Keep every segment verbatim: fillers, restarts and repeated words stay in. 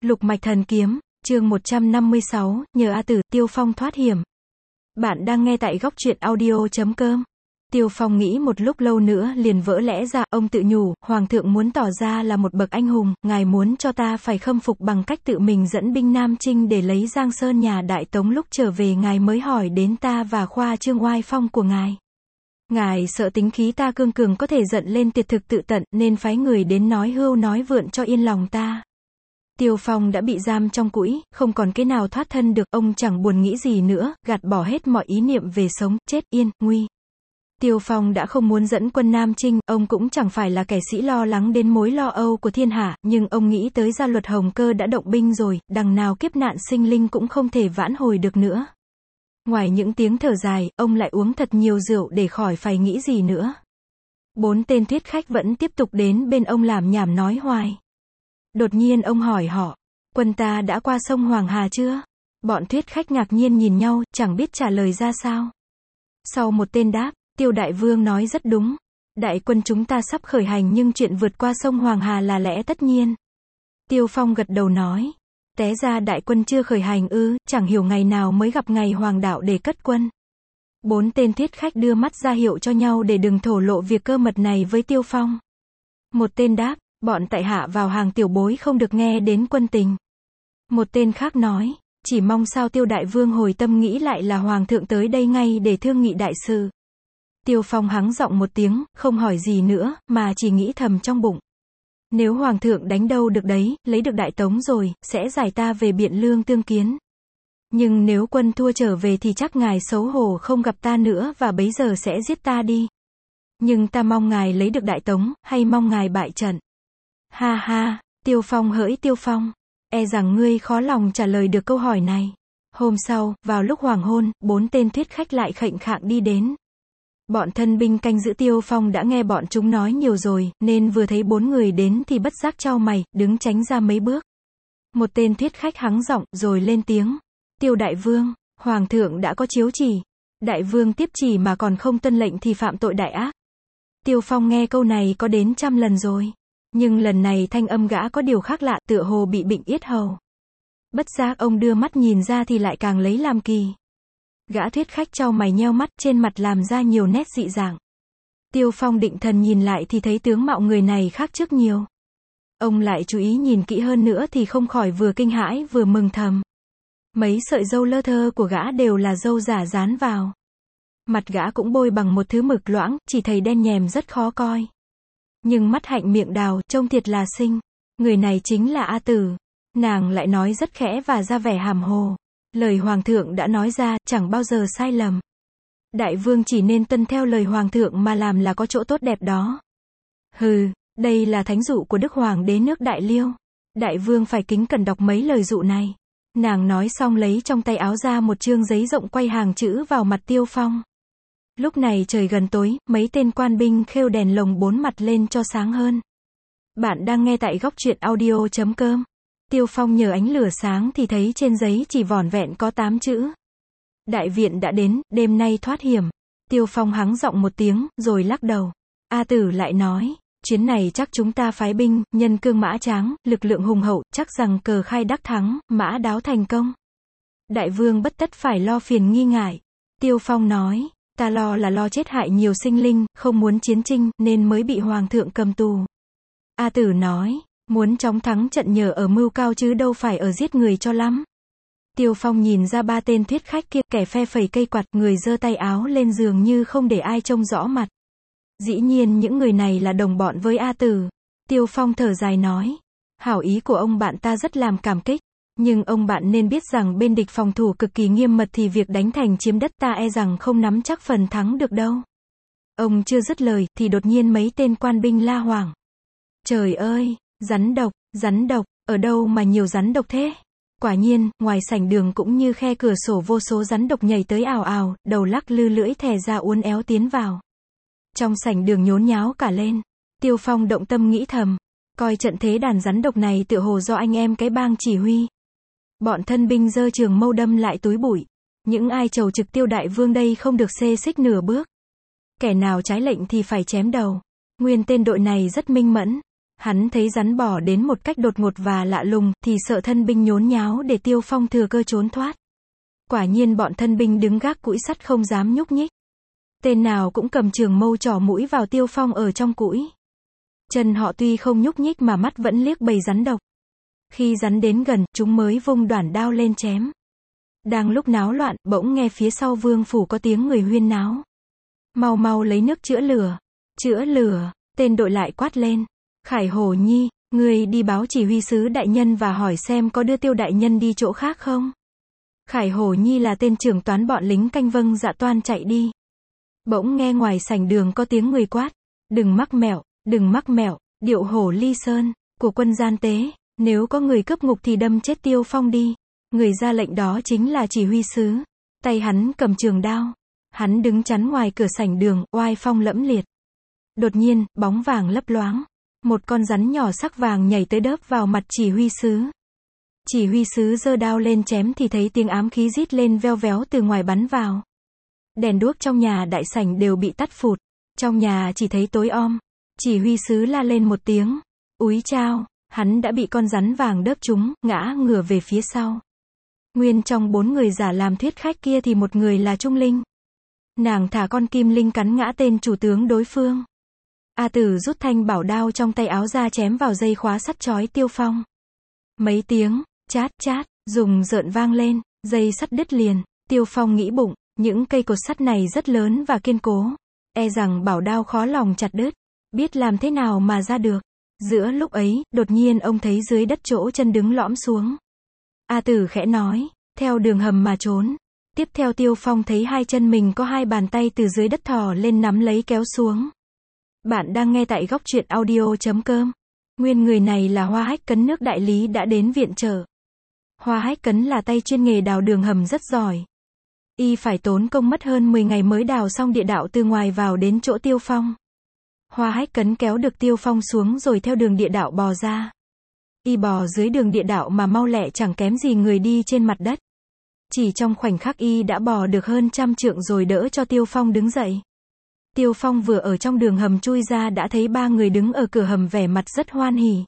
Lục mạch thần kiếm, chương một trăm năm mươi sáu, nhờ A Tử, Tiêu Phong thoát hiểm. Bạn đang nghe tại góc truyện audio chấm com. Tiêu Phong nghĩ một lúc lâu nữa liền vỡ lẽ ra, ông tự nhủ, Hoàng thượng muốn tỏ ra là một bậc anh hùng, ngài muốn cho ta phải khâm phục bằng cách tự mình dẫn binh Nam Chinh để lấy Giang Sơn nhà Đại Tống, lúc trở về ngài mới hỏi đến ta và khoa trương oai phong của ngài. Ngài sợ tính khí ta cương cường có thể giận lên tiệt thực tự tận, nên phái người đến nói hưu nói vượn cho yên lòng ta. Tiêu Phong đã bị giam trong cũi, không còn cái nào thoát thân được, ông chẳng buồn nghĩ gì nữa, gạt bỏ hết mọi ý niệm về sống, chết, yên, nguy. Tiêu Phong đã không muốn dẫn quân Nam Chinh, ông cũng chẳng phải là kẻ sĩ lo lắng đến mối lo âu của thiên hạ, nhưng ông nghĩ tới gia luật Hồng Cơ đã động binh rồi, đằng nào kiếp nạn sinh linh cũng không thể vãn hồi được nữa. Ngoài những tiếng thở dài, ông lại uống thật nhiều rượu để khỏi phải nghĩ gì nữa. Bốn tên thuyết khách vẫn tiếp tục đến bên ông làm nhảm nói hoài. Đột nhiên ông hỏi họ, quân ta đã qua sông Hoàng Hà chưa? Bọn thuyết khách ngạc nhiên nhìn nhau, chẳng biết trả lời ra sao. Sau một tên đáp, Tiêu Đại Vương nói rất đúng. Đại quân chúng ta sắp khởi hành nhưng chuyện vượt qua sông Hoàng Hà là lẽ tất nhiên. Tiêu Phong gật đầu nói, té ra đại quân chưa khởi hành ư, chẳng hiểu ngày nào mới gặp ngày hoàng đạo để cất quân. Bốn tên thuyết khách đưa mắt ra hiệu cho nhau để đừng thổ lộ việc cơ mật này với Tiêu Phong. Một tên đáp, bọn tại hạ vào hàng tiểu bối không được nghe đến quân tình. Một tên khác nói, chỉ mong sao Tiêu Đại Vương hồi tâm nghĩ lại là Hoàng thượng tới đây ngay để thương nghị đại sự. Tiêu Phong hắng giọng một tiếng, không hỏi gì nữa, mà chỉ nghĩ thầm trong bụng. Nếu Hoàng thượng đánh đâu được đấy, lấy được Đại Tống rồi, sẽ giải ta về Biện Lương tương kiến. Nhưng nếu quân thua trở về thì chắc ngài xấu hổ không gặp ta nữa và bấy giờ sẽ giết ta đi. Nhưng ta mong ngài lấy được Đại Tống, hay mong ngài bại trận? Ha ha, Tiêu Phong hỡi Tiêu Phong, e rằng ngươi khó lòng trả lời được câu hỏi này. Hôm sau, vào lúc hoàng hôn, bốn tên thuyết khách lại khệnh khạng đi đến. Bọn thân binh canh giữ Tiêu Phong đã nghe bọn chúng nói nhiều rồi, nên vừa thấy bốn người đến thì bất giác chau mày, đứng tránh ra mấy bước. Một tên thuyết khách hắng giọng, rồi lên tiếng. Tiêu Đại Vương, Hoàng thượng đã có chiếu chỉ. Đại Vương tiếp chỉ mà còn không tuân lệnh thì phạm tội đại ác. Tiêu Phong nghe câu này có đến trăm lần rồi. Nhưng lần này thanh âm gã có điều khác lạ, tựa hồ bị bệnh yết hầu. Bất giác ông đưa mắt nhìn ra thì lại càng lấy làm kỳ. Gã thuyết khách chau mày nheo mắt, trên mặt làm ra nhiều nét dị dạng. Tiêu Phong định thần nhìn lại thì thấy tướng mạo người này khác trước nhiều. Ông lại chú ý nhìn kỹ hơn nữa thì không khỏi vừa kinh hãi vừa mừng thầm. Mấy sợi râu lơ thơ của gã đều là râu giả dán vào. Mặt gã cũng bôi bằng một thứ mực loãng, chỉ thấy đen nhèm rất khó coi. Nhưng mắt hạnh miệng đào, trông thiệt là xinh. Người này chính là A Tử. Nàng lại nói rất khẽ và ra vẻ hàm hồ. Lời Hoàng thượng đã nói ra, chẳng bao giờ sai lầm. Đại Vương chỉ nên tuân theo lời Hoàng thượng mà làm là có chỗ tốt đẹp đó. Hừ, đây là thánh dụ của Đức Hoàng đế nước Đại Liêu. Đại Vương phải kính cẩn đọc mấy lời dụ này. Nàng nói xong lấy trong tay áo ra một chương giấy rộng quay hàng chữ vào mặt Tiêu Phong. Lúc này trời gần tối, mấy tên quan binh khêu đèn lồng bốn mặt lên cho sáng hơn. Bạn đang nghe tại góc truyện audio chấm com. Tiêu Phong nhờ ánh lửa sáng thì thấy trên giấy chỉ vỏn vẹn có tám chữ. Đại viện đã đến, đêm nay thoát hiểm. Tiêu Phong hắng giọng một tiếng, rồi lắc đầu. A Tử lại nói, chuyến này chắc chúng ta phái binh, nhân cương mã tráng, lực lượng hùng hậu, chắc rằng cờ khai đắc thắng, mã đáo thành công. Đại Vương bất tất phải lo phiền nghi ngại. Tiêu Phong nói, ta lo là lo chết hại nhiều sinh linh, không muốn chiến tranh, nên mới bị Hoàng thượng cầm tù. A Tử nói, muốn chóng thắng trận nhờ ở mưu cao chứ đâu phải ở giết người cho lắm. Tiêu Phong nhìn ra ba tên thuyết khách kia, kẻ phe phẩy cây quạt, người giơ tay áo lên giường như không để ai trông rõ mặt. Dĩ nhiên những người này là đồng bọn với A Tử. Tiêu Phong thở dài nói, hảo ý của ông bạn ta rất làm cảm kích. Nhưng ông bạn nên biết rằng bên địch phòng thủ cực kỳ nghiêm mật thì việc đánh thành chiếm đất ta e rằng không nắm chắc phần thắng được đâu. Ông chưa dứt lời, thì đột nhiên mấy tên quan binh la hoảng. Trời ơi, rắn độc, rắn độc, ở đâu mà nhiều rắn độc thế? Quả nhiên, ngoài sảnh đường cũng như khe cửa sổ vô số rắn độc nhảy tới ào ào, đầu lắc lư lưỡi thè ra uốn éo tiến vào. Trong sảnh đường nhốn nháo cả lên. Tiêu Phong động tâm nghĩ thầm, coi trận thế đàn rắn độc này tựa hồ do anh em cái bang chỉ huy. Bọn thân binh giơ trường mâu đâm lại túi bụi. Những ai chầu trực Tiêu Đại Vương đây không được xê xích nửa bước. Kẻ nào trái lệnh thì phải chém đầu. Nguyên tên đội này rất minh mẫn. Hắn thấy rắn bò đến một cách đột ngột và lạ lùng, thì sợ thân binh nhốn nháo để Tiêu Phong thừa cơ trốn thoát. Quả nhiên bọn thân binh đứng gác cũi sắt không dám nhúc nhích. Tên nào cũng cầm trường mâu trỏ mũi vào Tiêu Phong ở trong cũi. Chân họ tuy không nhúc nhích mà mắt vẫn liếc bầy rắn độc. Khi rắn đến gần, chúng mới vung đoản đao lên chém. Đang lúc náo loạn, bỗng nghe phía sau vương phủ có tiếng người huyên náo. Mau mau lấy nước chữa lửa. Chữa lửa, tên đội lại quát lên. Khải Hổ Nhi, ngươi đi báo chỉ huy sứ đại nhân và hỏi xem có đưa Tiêu đại nhân đi chỗ khác không. Khải Hổ Nhi là tên trưởng toán bọn lính canh vâng dạ toan chạy đi. Bỗng nghe ngoài sảnh đường có tiếng người quát. Đừng mắc mẹo, đừng mắc mẹo, điệu hổ ly sơn, của quân gian tế, nếu có người cướp ngục thì đâm chết Tiêu Phong đi. Người ra lệnh đó chính là chỉ huy sứ. Tay hắn cầm trường đao. Hắn đứng chắn ngoài cửa sảnh đường, oai phong lẫm liệt. Đột nhiên, bóng vàng lấp loáng. Một con rắn nhỏ sắc vàng nhảy tới đớp vào mặt chỉ huy sứ. Chỉ huy sứ giơ đao lên chém thì thấy tiếng ám khí rít lên veo véo từ ngoài bắn vào. Đèn đuốc trong nhà đại sảnh đều bị tắt phụt. Trong nhà chỉ thấy tối om. Chỉ huy sứ la lên một tiếng. Úi chao, hắn đã bị con rắn vàng đớp trúng, ngã ngửa về phía sau. Nguyên trong bốn người giả làm thuyết khách kia thì một người là Trung Linh. Nàng thả con kim linh cắn ngã tên chủ tướng đối phương. A Tử rút thanh bảo đao trong tay áo ra chém vào dây khóa sắt trói Tiêu Phong. Mấy tiếng, chát chát, rùng rợn vang lên, dây sắt đứt liền. Tiêu Phong nghĩ bụng, những cây cột sắt này rất lớn và kiên cố. E rằng bảo đao khó lòng chặt đứt. Biết làm thế nào mà ra được. Giữa lúc ấy, đột nhiên ông thấy dưới đất chỗ chân đứng lõm xuống. A Tử khẽ nói, theo đường hầm mà trốn. Tiếp theo Tiêu Phong thấy hai chân mình có hai bàn tay từ dưới đất thò lên nắm lấy kéo xuống. Bạn đang nghe tại góc truyện audio chấm com. Nguyên người này là Hoa Hách Cấn nước đại lý đã đến viện trợ. Hoa Hách Cấn là tay chuyên nghề đào đường hầm rất giỏi. Y phải tốn công mất hơn mười ngày mới đào xong địa đạo từ ngoài vào đến chỗ Tiêu Phong. Hoa Hách Cấn kéo được Tiêu Phong xuống rồi theo đường địa đạo bò ra. Y bò dưới đường địa đạo mà mau lẹ chẳng kém gì người đi trên mặt đất. Chỉ trong khoảnh khắc Y đã bò được hơn trăm trượng rồi đỡ cho Tiêu Phong đứng dậy. Tiêu Phong vừa ở trong đường hầm chui ra đã thấy ba người đứng ở cửa hầm vẻ mặt rất hoan hỉ.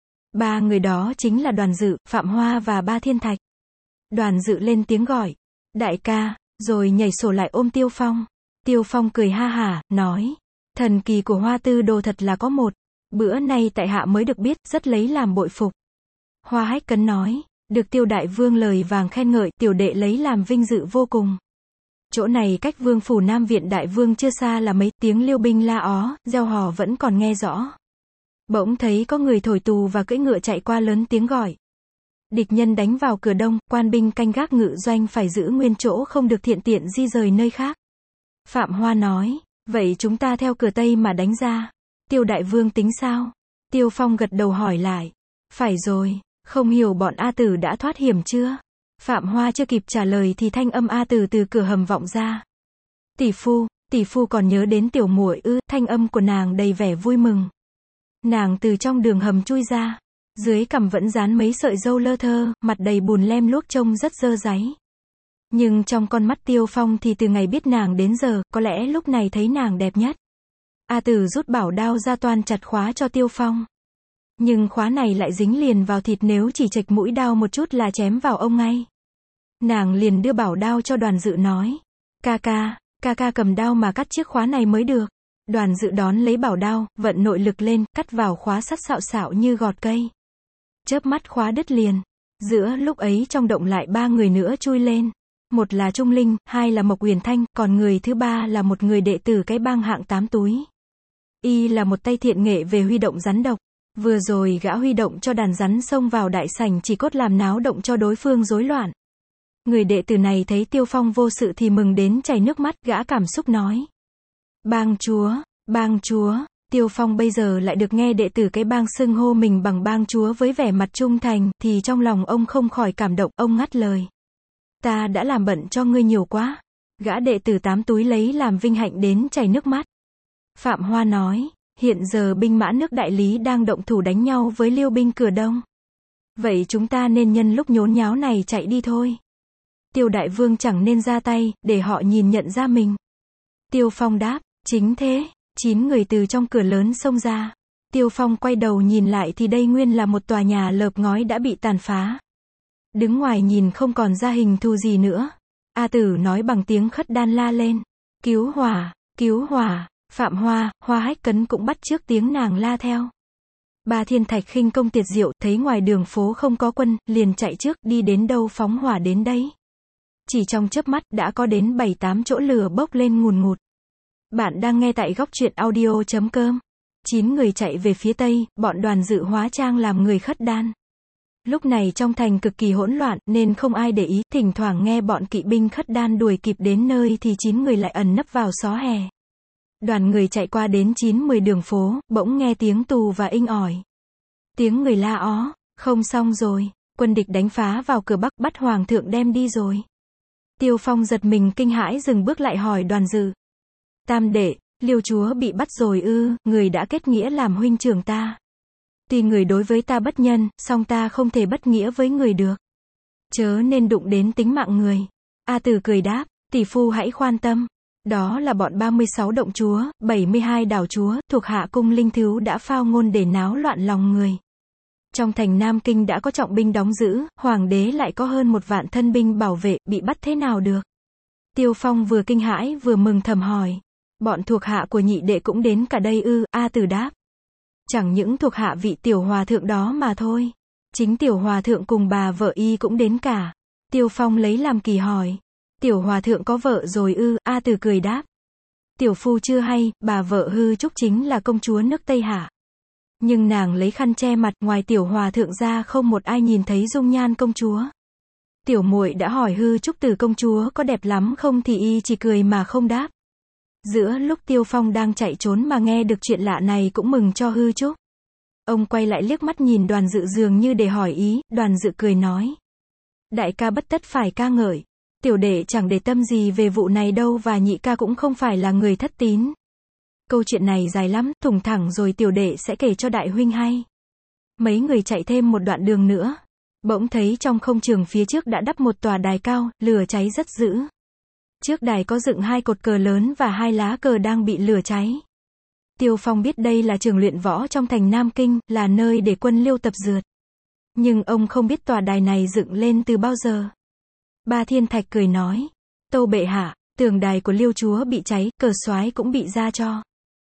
Ba người đó chính là Đoàn Dự, Phạm Hoa và Ba Thiên Thạch. Đoàn Dự lên tiếng gọi, đại ca, rồi nhảy sổ lại ôm Tiêu Phong. Tiêu Phong cười ha hả, nói, thần kỳ của Hoa Tư Đồ thật là có một. Bữa nay tại hạ mới được biết, rất lấy làm bội phục. Hoa Hách Cấn nói, được Tiêu đại vương lời vàng khen ngợi, tiểu đệ lấy làm vinh dự vô cùng. Chỗ này cách vương phủ Nam viện đại vương chưa xa là mấy, tiếng liêu binh la ó, reo hò vẫn còn nghe rõ. Bỗng thấy có người thổi tù và cưỡi ngựa chạy qua lớn tiếng gọi. Địch nhân đánh vào cửa đông, quan binh canh gác ngự doanh phải giữ nguyên chỗ không được thiện tiện di rời nơi khác. Phạm Hoa nói, vậy chúng ta theo cửa tây mà đánh ra. Tiêu đại vương tính sao? Tiêu Phong gật đầu hỏi lại. Phải rồi, không hiểu bọn A Tử đã thoát hiểm chưa? Phạm Hoa chưa kịp trả lời thì thanh âm A Tử từ cửa hầm vọng ra. Tỷ phu, tỷ phu còn nhớ đến tiểu muội ư? Thanh âm của nàng đầy vẻ vui mừng. Nàng từ trong đường hầm chui ra. Dưới cằm vẫn dán mấy sợi râu lơ thơ, mặt đầy bùn lem luốc trông rất dơ dáy. Nhưng trong con mắt Tiêu Phong thì từ ngày biết nàng đến giờ, có lẽ lúc này thấy nàng đẹp nhất. A Tử rút bảo đao ra toan chặt khóa cho Tiêu Phong. Nhưng khóa này lại dính liền vào thịt, nếu chỉ chệch mũi đao một chút là chém vào ông ngay. Nàng liền đưa bảo đao cho Đoàn Dự nói. Ca ca, ca ca cầm đao mà cắt chiếc khóa này mới được. Đoàn Dự đón lấy bảo đao, vận nội lực lên, cắt vào khóa sắt xạo xạo như gọt cây. Chớp mắt khóa đứt liền. Giữa lúc ấy trong động lại ba người nữa chui lên. Một là Trung Linh, hai là Mộc Uyển Thanh, còn người thứ ba là một người đệ tử cái bang hạng tám túi. Y là một tay thiện nghệ về huy động rắn độc. Vừa rồi gã huy động cho đàn rắn xông vào đại sảnh chỉ cốt làm náo động cho đối phương rối loạn. Người đệ tử này thấy Tiêu Phong vô sự thì mừng đến chảy nước mắt, gã cảm xúc nói. Bang chúa, bang chúa, Tiêu Phong bây giờ lại được nghe đệ tử cái bang xưng hô mình bằng bang chúa với vẻ mặt trung thành, thì trong lòng ông không khỏi cảm động, ông ngắt lời. Ta đã làm bận cho ngươi nhiều quá. Gã đệ tử tám túi lấy làm vinh hạnh đến chảy nước mắt. Phạm Hoa nói, hiện giờ binh mã nước đại lý đang động thủ đánh nhau với liêu binh cửa đông. Vậy chúng ta nên nhân lúc nhốn nháo này chạy đi thôi. Tiêu đại vương chẳng nên ra tay, để họ nhìn nhận ra mình. Tiêu Phong đáp, chính thế. Chín người từ trong cửa lớn xông ra. Tiêu Phong quay đầu nhìn lại thì đây nguyên là một tòa nhà lợp ngói đã bị tàn phá. Đứng ngoài nhìn không còn ra hình thù gì nữa. A Tử nói bằng tiếng khất đan la lên. Cứu hỏa, cứu hỏa. Phạm Hoa, Hoa Hách Cấn cũng bắt chước tiếng nàng la theo. Ba Thiên Thạch khinh công tuyệt diệu, thấy ngoài đường phố không có quân, liền chạy trước, đi đến đâu phóng hỏa đến đấy. Chỉ trong chớp mắt, đã có đến bảy tám chỗ lửa bốc lên ngùn ngụt. Bạn đang nghe tại góc truyện audio chấm com. Chín người chạy về phía tây, bọn Đoàn Dự hóa trang làm người khất đan. Lúc này trong thành cực kỳ hỗn loạn, nên không ai để ý, thỉnh thoảng nghe bọn kỵ binh khất đan đuổi kịp đến nơi thì chín người lại ẩn nấp vào xó hè. Đoàn người chạy qua đến chín mười đường phố, bỗng nghe tiếng tù và inh ỏi. Tiếng người la ó, không xong rồi, quân địch đánh phá vào cửa Bắc, bắt hoàng thượng đem đi rồi. Tiêu Phong giật mình kinh hãi dừng bước lại hỏi Đoàn Dự. Tam đệ, Liêu chúa bị bắt rồi ư? Người đã kết nghĩa làm huynh trưởng ta. Tuy người đối với ta bất nhân, song ta không thể bất nghĩa với người được. Chớ nên đụng đến tính mạng người. A Tử cười đáp, tỷ phu hãy khoan tâm. Đó là bọn ba mươi sáu động chúa, bảy mươi hai đảo chúa, thuộc hạ cung linh thứu đã phao ngôn để náo loạn lòng người. Trong thành Nam Kinh đã có trọng binh đóng giữ, hoàng đế lại có hơn một vạn thân binh bảo vệ, bị bắt thế nào được? Tiêu Phong vừa kinh hãi vừa mừng thầm hỏi. Bọn thuộc hạ của nhị đệ cũng đến cả đây ư? A Tử đáp. Chẳng những thuộc hạ vị tiểu hòa thượng đó mà thôi. Chính tiểu hòa thượng cùng bà vợ y cũng đến cả. Tiêu Phong lấy làm kỳ hỏi. Tiểu hòa thượng có vợ rồi ư? A Tử cười đáp. Tiểu phu chưa hay, bà vợ hư trúc chính là công chúa nước Tây Hạ. Nhưng nàng lấy khăn che mặt, ngoài tiểu hòa thượng ra không một ai nhìn thấy dung nhan công chúa. Tiểu muội đã hỏi hư trúc từ công chúa có đẹp lắm không thì y chỉ cười mà không đáp. Giữa lúc Tiêu Phong đang chạy trốn mà nghe được chuyện lạ này cũng mừng cho hư trúc. Ông quay lại liếc mắt nhìn Đoàn Dự dường như để hỏi ý, Đoàn Dự cười nói. Đại ca bất tất phải ca ngợi. Tiểu đệ chẳng để tâm gì về vụ này đâu và nhị ca cũng không phải là người thất tín. Câu chuyện này dài lắm, thủng thẳng rồi tiểu đệ sẽ kể cho đại huynh hay. Mấy người chạy thêm một đoạn đường nữa. Bỗng thấy trong không trường phía trước đã đắp một tòa đài cao, lửa cháy rất dữ. Trước đài có dựng hai cột cờ lớn và hai lá cờ đang bị lửa cháy. Tiêu Phong biết đây là trường luyện võ trong thành Nam Kinh, là nơi để quân Liêu tập dượt. Nhưng ông không biết tòa đài này dựng lên từ bao giờ. Ba Thiên Thạch cười nói. Tâu bệ hạ, tường đài của Liêu chúa bị cháy, cờ soái cũng bị ra cho.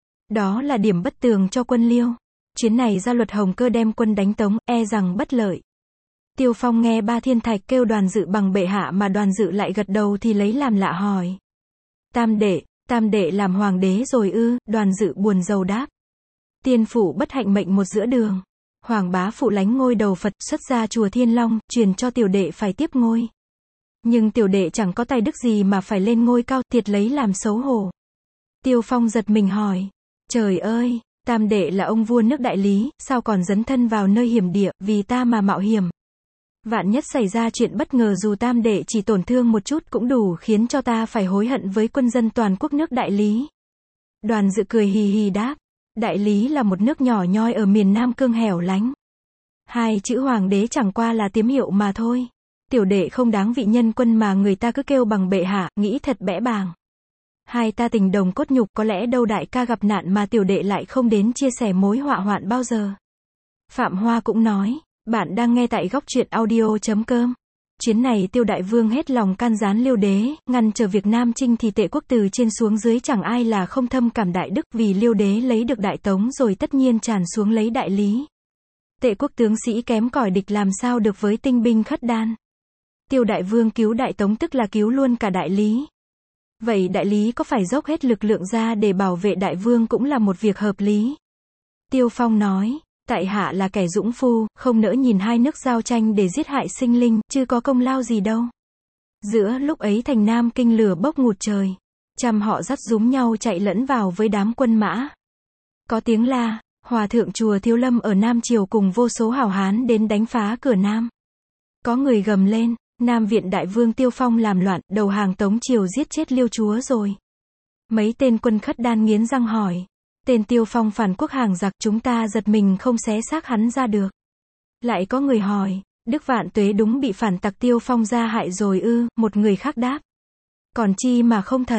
Đó là điểm bất tường cho quân Liêu. Chuyến này ra luật Hồng Cơ đem quân đánh Tống, e rằng bất lợi. Tiêu Phong nghe Ba Thiên Thạch kêu Đoàn Dự bằng bệ hạ mà Đoàn Dự lại gật đầu thì lấy làm lạ hỏi. Tam đệ, tam đệ làm hoàng đế rồi ư? Đoàn Dự buồn rầu đáp. Tiên phụ bất hạnh mệnh một giữa đường. Hoàng bá phụ lánh ngôi đầu Phật xuất ra chùa Thiên Long, truyền cho tiểu đệ phải tiếp ngôi. Nhưng tiểu đệ chẳng có tài đức gì mà phải lên ngôi cao, thiệt lấy làm xấu hổ. Tiêu Phong giật mình hỏi. Trời ơi, tam đệ là ông vua nước Đại Lý, sao còn dấn thân vào nơi hiểm địa, vì ta mà mạo hiểm. Vạn nhất xảy ra chuyện bất ngờ dù tam đệ chỉ tổn thương một chút cũng đủ khiến cho ta phải hối hận với quân dân toàn quốc nước Đại Lý. Đoàn Dự cười hì hì đáp. Đại Lý là một nước nhỏ nhoi ở miền Nam Cương hẻo lánh. Hai chữ hoàng đế chẳng qua là tiếm hiệu mà thôi. Tiểu đệ không đáng vị nhân quân mà người ta cứ kêu bằng bệ hạ, nghĩ thật bẽ bàng. Hai ta tình đồng cốt nhục, có lẽ đâu đại ca gặp nạn mà tiểu đệ lại không đến chia sẻ mối họa hoạn bao giờ. Phạm Hoa cũng nói. Bạn đang nghe tại góc truyện audio chấm com. Chuyến này Tiêu Đại Vương hết lòng can gián Liêu đế, ngăn trở việc Nam Chinh thì Tệ quốc từ trên xuống dưới chẳng ai là không thâm cảm đại đức, vì Liêu đế lấy được Đại Tống rồi tất nhiên tràn xuống lấy Đại Lý. Tệ quốc tướng sĩ kém cỏi địch làm sao được với tinh binh khất đan. Tiêu Đại Vương cứu Đại Tống tức là cứu luôn cả Đại Lý. Vậy Đại Lý có phải dốc hết lực lượng ra để bảo vệ Đại Vương cũng là một việc hợp lý. Tiêu Phong nói. Tại hạ là kẻ dũng phu, không nỡ nhìn hai nước giao tranh để giết hại sinh linh, chứ có công lao gì đâu. Giữa lúc ấy thành Nam Kinh lửa bốc ngút trời. Trăm họ dắt dúm nhau chạy lẫn vào với đám quân mã. Có tiếng la, hòa thượng chùa Thiếu Lâm ở Nam Triều cùng vô số hảo hán đến đánh phá cửa Nam. Có người gầm lên, Nam Viện Đại Vương Tiêu Phong làm loạn, đầu hàng Tống Triều giết chết Liêu chúa rồi. Mấy tên quân khất đan nghiến răng hỏi. Tên Tiêu Phong phản quốc hàng giặc, chúng ta giật mình không xé xác hắn ra được. Lại có người hỏi, Đức Vạn Tuế đúng bị phản tặc Tiêu Phong ra hại rồi ư? Một người khác đáp. Còn chi mà không thật.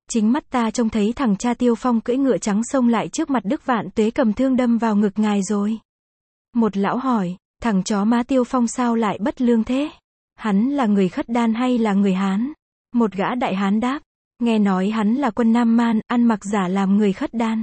Chính mắt ta trông thấy thằng cha Tiêu Phong cưỡi ngựa trắng xông lại trước mặt Đức Vạn Tuế cầm thương đâm vào ngực ngài rồi. Một lão hỏi, thằng chó má Tiêu Phong sao lại bất lương thế? Hắn là người Khất Đan hay là người Hán? Một gã đại hán đáp, nghe nói hắn là quân Nam Man, ăn mặc giả làm người Khất Đan.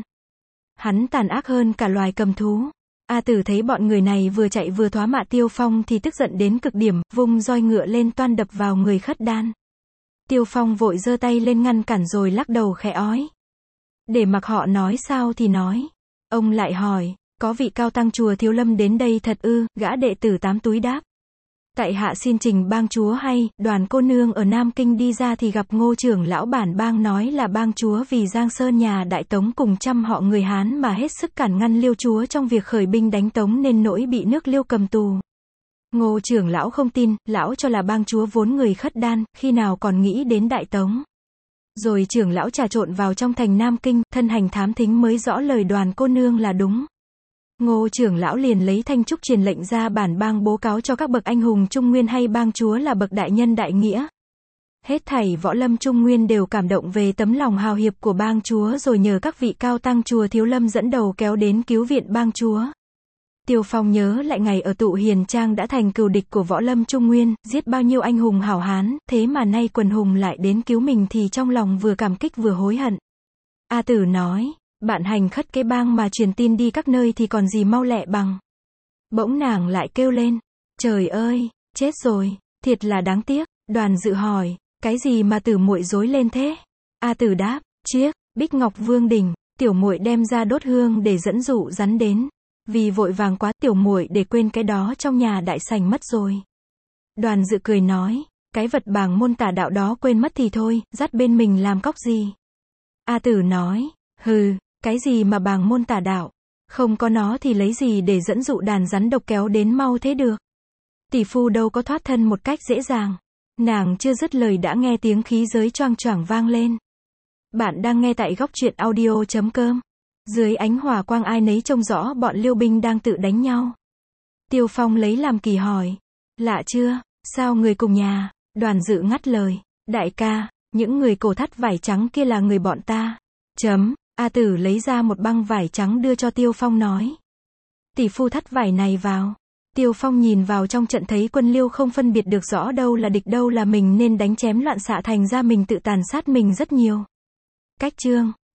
Hắn tàn ác hơn cả loài cầm thú. A Tử thấy bọn người này vừa chạy vừa thoá mạ Tiêu Phong thì tức giận đến cực điểm, vung roi ngựa lên toan đập vào người Khất Đan. Tiêu Phong vội giơ tay lên ngăn cản rồi lắc đầu khẽ ói. Để mặc họ nói sao thì nói. Ông lại hỏi, có vị cao tăng chùa Thiếu Lâm đến đây thật ư? Gã đệ tử tám túi đáp. Tại hạ xin trình bang chúa hay, đoàn cô nương ở Nam Kinh đi ra thì gặp Ngô trưởng lão bản bang nói là bang chúa vì Giang Sơn nhà Đại Tống cùng trăm họ người Hán mà hết sức cản ngăn Liêu chúa trong việc khởi binh đánh Tống nên nỗi bị nước Liêu cầm tù. Ngô trưởng lão không tin, lão cho là bang chúa vốn người Khất Đan, khi nào còn nghĩ đến Đại Tống. Rồi trưởng lão trà trộn vào trong thành Nam Kinh, thân hành thám thính mới rõ lời đoàn cô nương là đúng. Ngô trưởng lão liền lấy thanh trúc truyền lệnh ra bản bang bố cáo cho các bậc anh hùng Trung Nguyên hay bang chúa là bậc đại nhân đại nghĩa. Hết thảy võ lâm Trung Nguyên đều cảm động về tấm lòng hào hiệp của bang chúa rồi nhờ các vị cao tăng chùa Thiếu Lâm dẫn đầu kéo đến cứu viện bang chúa. Tiêu Phong nhớ lại ngày ở Tụ Hiền Trang đã thành cừu địch của võ lâm Trung Nguyên, giết bao nhiêu anh hùng hảo hán, thế mà nay quần hùng lại đến cứu mình thì trong lòng vừa cảm kích vừa hối hận. A Tử nói, bạn hành khất cái bang mà truyền tin đi các nơi thì còn gì mau lẹ bằng. Bỗng nàng lại kêu lên, trời ơi, chết rồi, thiệt là đáng tiếc. Đoàn Dự hỏi, cái gì mà Tử muội rối lên thế? A Tử đáp, chiếc Bích Ngọc Vương Đình, tiểu muội đem ra đốt hương để dẫn dụ rắn đến. Vì vội vàng quá, tiểu muội để quên cái đó trong nhà đại sảnh mất rồi. Đoàn Dự cười nói, cái vật bảng môn tà đạo đó quên mất thì thôi, dắt bên mình làm cóc gì. A Tử nói, hừ, cái gì mà bảng môn tà đạo, không có nó thì lấy gì để dẫn dụ đàn rắn độc kéo đến mau thế được. Tỷ phu đâu có thoát thân một cách dễ dàng. Nàng chưa dứt lời đã nghe tiếng khí giới choang choảng vang lên. Bạn đang nghe tại góc truyện audio chấm com. Dưới ánh hỏa quang ai nấy trông rõ bọn Liêu binh đang tự đánh nhau. Tiêu Phong lấy làm kỳ hỏi, lạ chưa, sao người cùng nhà? Đoàn Dự ngắt lời, đại ca, những người cổ thắt vải trắng kia là người bọn ta. Chấm. A Tử lấy ra một băng vải trắng đưa cho Tiêu Phong nói, tỷ phu thắt vải này vào. Tiêu Phong nhìn vào trong trận thấy quân Liêu không phân biệt được rõ đâu là địch đâu là mình nên đánh chém loạn xạ thành ra mình tự tàn sát mình rất nhiều. Cách chương